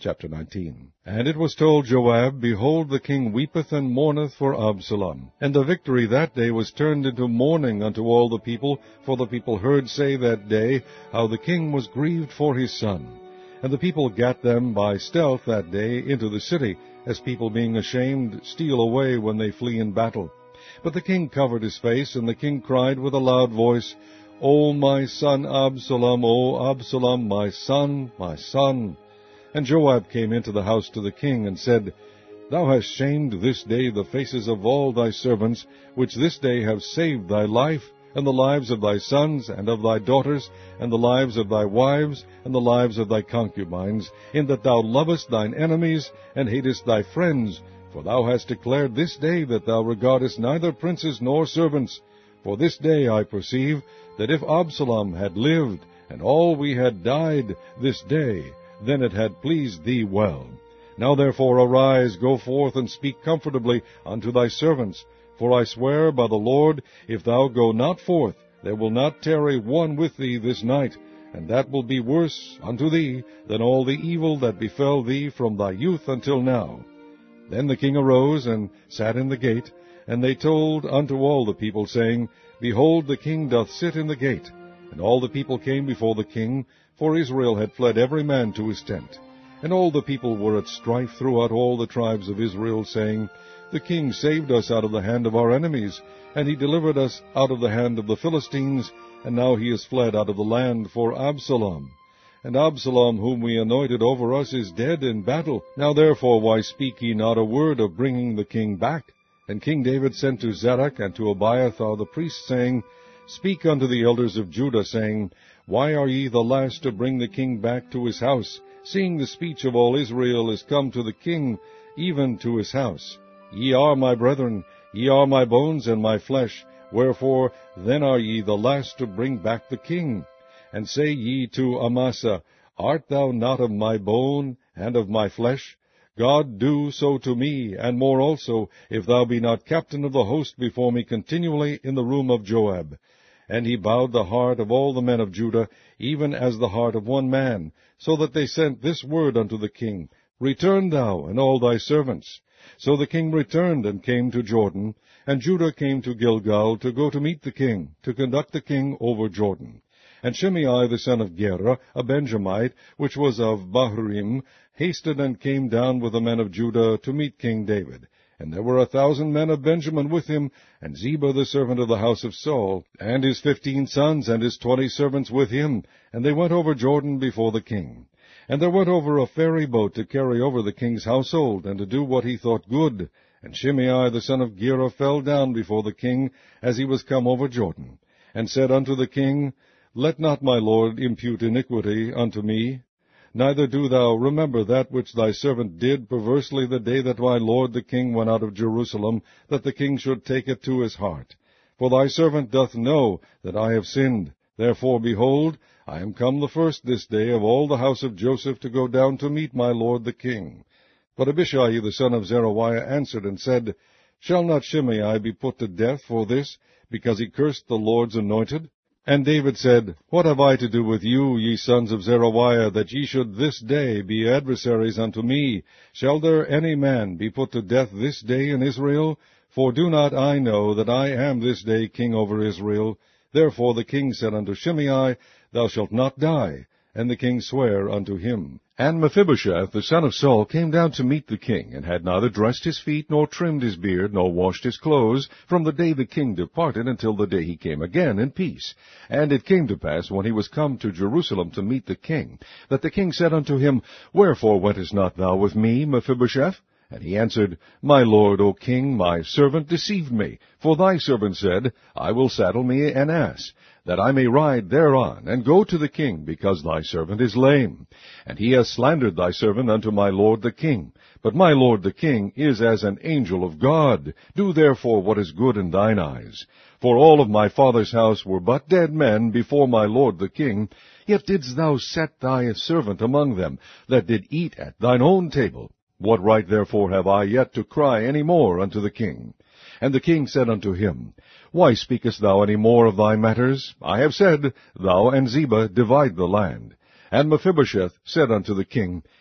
Chapter 19. And it was told Joab, Behold, the king weepeth and mourneth for Absalom. And the victory that day was turned into mourning unto all the people, for the people heard say that day, how the king was grieved for his son. And the people gat them by stealth that day into the city, as people being ashamed steal away when they flee in battle. But the king covered his face, and the king cried with a loud voice, O my son Absalom, O Absalom, my son, my son. And Joab came into the house to the king, and said, Thou hast shamed this day the faces of all thy servants, which this day have saved thy life, and the lives of thy sons, and of thy daughters, and the lives of thy wives, and the lives of thy concubines, in that thou lovest thine enemies, and hatest thy friends. For thou hast declared this day that thou regardest neither princes nor servants. For this day I perceive that if Absalom had lived, and all we had died this day, then it had pleased thee well. Now therefore arise, go forth, and speak comfortably unto thy servants. For I swear by the Lord, if thou go not forth, there will not tarry one with thee this night, and that will be worse unto thee than all the evil that befell thee from thy youth until now. Then the king arose, and sat in the gate, and they told unto all the people, saying, Behold, the king doth sit in the gate. And all the people came before the king, for Israel had fled every man to his tent. And all the people were at strife throughout all the tribes of Israel, saying, The king saved us out of the hand of our enemies, and he delivered us out of the hand of the Philistines, and now he is fled out of the land for Absalom. And Absalom, whom we anointed over us, is dead in battle. Now therefore why speak ye not a word of bringing the king back? And King David sent to Zadok and to Abiathar the priests, saying, Speak unto the elders of Judah, saying, Why are ye the last to bring the king back to his house, seeing the speech of all Israel is come to the king, even to his house? Ye are my brethren, ye are my bones and my flesh, wherefore then are ye the last to bring back the king? And say ye to Amasa, Art thou not of my bone and of my flesh? God do so to me, and more also, if thou be not captain of the host before me continually in the room of Joab. And he bowed the heart of all the men of Judah, even as the heart of one man, so that they sent this word unto the king, Return thou, and all thy servants. So the king returned, and came to Jordan, and Judah came to Gilgal to go to meet the king, to conduct the king over Jordan. And Shimei the son of Gera, a Benjamite, which was of Bahurim, hasted and came down with the men of Judah to meet King David. And there were 1,000 men of Benjamin with him, and Ziba the servant of the house of Saul, and his 15 sons, and his 20 servants with him, and they went over Jordan before the king. And there went over a ferry boat to carry over the king's household, and to do what he thought good. And Shimei the son of Gera fell down before the king, as he was come over Jordan, and said unto the king, Let not my lord impute iniquity unto me, neither do thou remember that which thy servant did perversely the day that my lord the king went out of Jerusalem, that the king should take it to his heart. For thy servant doth know that I have sinned. Therefore, behold, I am come the first this day of all the house of Joseph to go down to meet my lord the king. But Abishai the son of Zeruiah answered and said, Shall not Shimei be put to death for this, because he cursed the Lord's anointed? And David said, What have I to do with you, ye sons of Zeruiah, that ye should this day be adversaries unto me? Shall there any man be put to death this day in Israel? For do not I know that I am this day king over Israel? Therefore the king said unto Shimei, Thou shalt not die. And the king sware unto him. And Mephibosheth the son of Saul came down to meet the king, and had neither dressed his feet, nor trimmed his beard, nor washed his clothes, from the day the king departed until the day he came again in peace. And it came to pass, when he was come to Jerusalem to meet the king, that the king said unto him, Wherefore wentest not thou with me, Mephibosheth? And he answered, My lord, O king, my servant deceived me. For thy servant said, I will saddle me an ass, that I may ride thereon, and go to the king, because thy servant is lame. And he has slandered thy servant unto my lord the king. But my lord the king is as an angel of God. Do therefore what is good in thine eyes. For all of my father's house were but dead men before my lord the king, yet didst thou set thy servant among them, that did eat at thine own table. What right therefore have I yet to cry any more unto the king? And the king said unto him, Why speakest thou any more of thy matters? I have said, Thou and Ziba divide the land. And Mephibosheth said unto the king,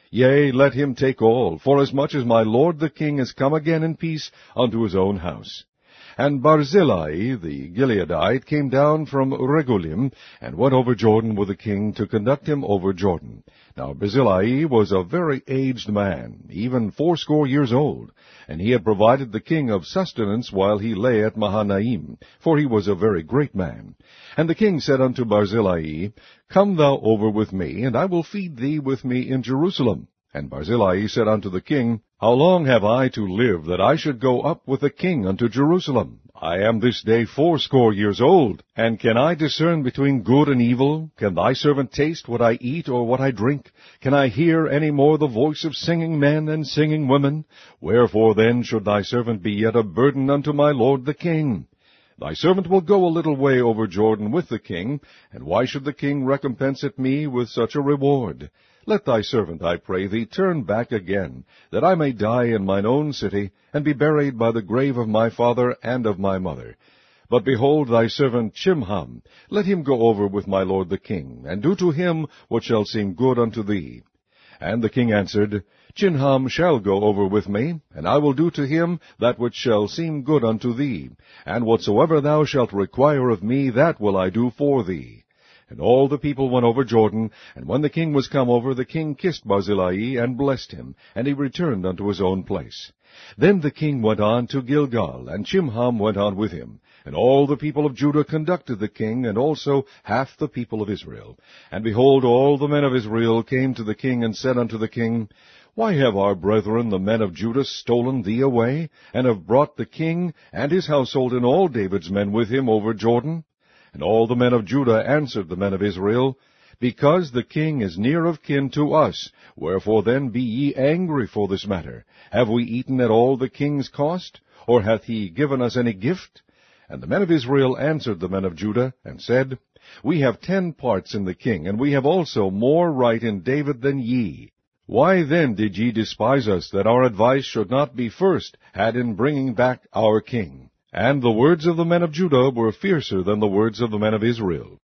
Yea, let him take all, forasmuch as my lord the king is come again in peace unto his own house. And Barzillai the Gileadite came down from Regulim, and went over Jordan with the king to conduct him over Jordan. Now Barzillai was a very aged man, even 80 years old, and he had provided the king of sustenance while he lay at Mahanaim, for he was a very great man. And the king said unto Barzillai, Come thou over with me, and I will feed thee with me in Jerusalem. And Barzillai said unto the king, How long have I to live, that I should go up with the king unto Jerusalem? I am this day 80 years old, and can I discern between good and evil? Can thy servant taste what I eat or what I drink? Can I hear any more the voice of singing men and singing women? Wherefore then should thy servant be yet a burden unto my lord the king? Thy servant will go a little way over Jordan with the king, and why should the king recompense it me with such a reward? Let thy servant, I pray thee, turn back again, that I may die in mine own city, and be buried by the grave of my father and of my mother. But behold thy servant Chimham, let him go over with my lord the king, and do to him what shall seem good unto thee. And the king answered, Chimham shall go over with me, and I will do to him that which shall seem good unto thee, and whatsoever thou shalt require of me, that will I do for thee. And all the people went over Jordan, and when the king was come over, the king kissed Barzillai, and blessed him, and he returned unto his own place. Then the king went on to Gilgal, and Chimham went on with him. And all the people of Judah conducted the king, and also half the people of Israel. And behold, all the men of Israel came to the king, and said unto the king, Why have our brethren the men of Judah stolen thee away, and have brought the king and his household and all David's men with him over Jordan? And all the men of Judah answered the men of Israel, Because the king is near of kin to us, wherefore then be ye angry for this matter? Have we eaten at all the king's cost, or hath he given us any gift? And the men of Israel answered the men of Judah, and said, We have 10 parts in the king, and we have also more right in David than ye. Why then did ye despise us, that our advice should not be first had in bringing back our king? And the words of the men of Judah were fiercer than the words of the men of Israel.